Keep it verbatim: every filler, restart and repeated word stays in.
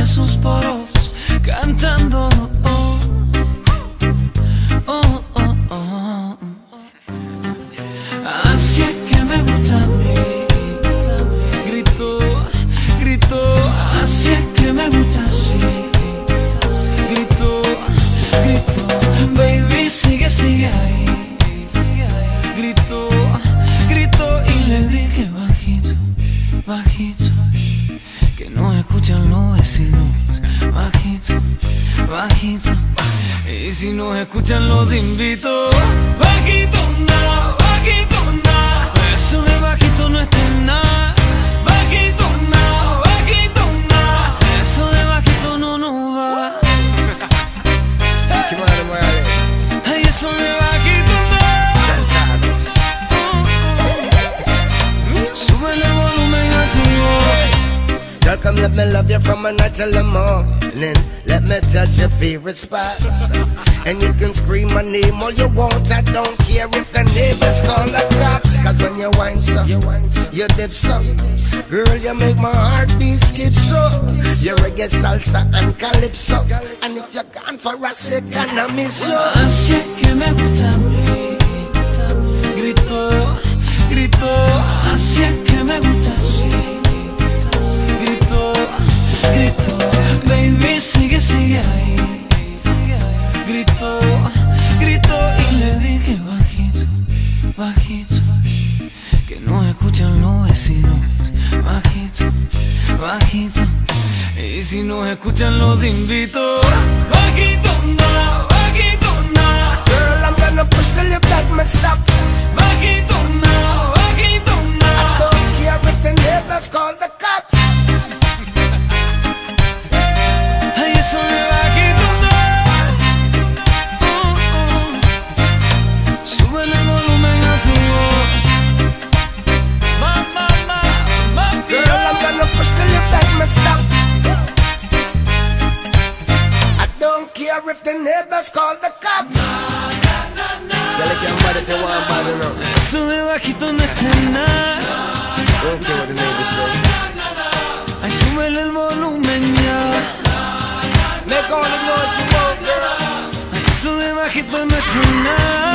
sus poros cantando. Oh, oh, oh, oh. Así es que me gusta a mí. Grito, grito. Así es que me gusta así. Grito, grito. Baby, sigue, sigue ahí. Grito, grito y le dije bajito, bajito, que no escuchan los vecinos. Bajito, bajito, y si nos escuchan los invito. Bajito, no, bajito, no. Eso de bajito no está en nada. Bajito, no, bajito, no. Eso de bajito no nos va. Ay, eso de bajito no. Sube el volumen a tu voz. Girl, come let me love you from a night till the morning. Let me touch your favorite spots. And you can scream my name all you want. I don't care if the neighbors call the cops. Cause when you whine so, you dip so. Girl, you make my heartbeat skip so. You reggae, salsa and calypso. And if you're gone for a second, I miss you. Así es que me gusta a mí. Grito, grito. Así es que me gusta así. Grito, grito. Baby, sigue, sigue ahí. Grito, grito y le dije bajito, bajito, que no escuchan los vecinos. Bajito, bajito, y si nos escuchan los invito. Bajito, no, bajito, no. Girl, I'm gonna push till you beg me stop. Bajito, no, bajito, no. I don't care if the neighbors call the cops. Ay, eso de bajito no. Oh, oh. Sube el volumen a tu voz. Ma, ma, ma, ma, Girl, I'm gonna push till you beg me stop. I don't care if the neighbors call the cops. Ya le quieren bad if you want bad, you know. Eso de bajito no está en nada. Don't care what the neighbors say. Ay, súbele el volumen ya. Make all the noise you want, girl. Ay, eso de bajito no está en nada.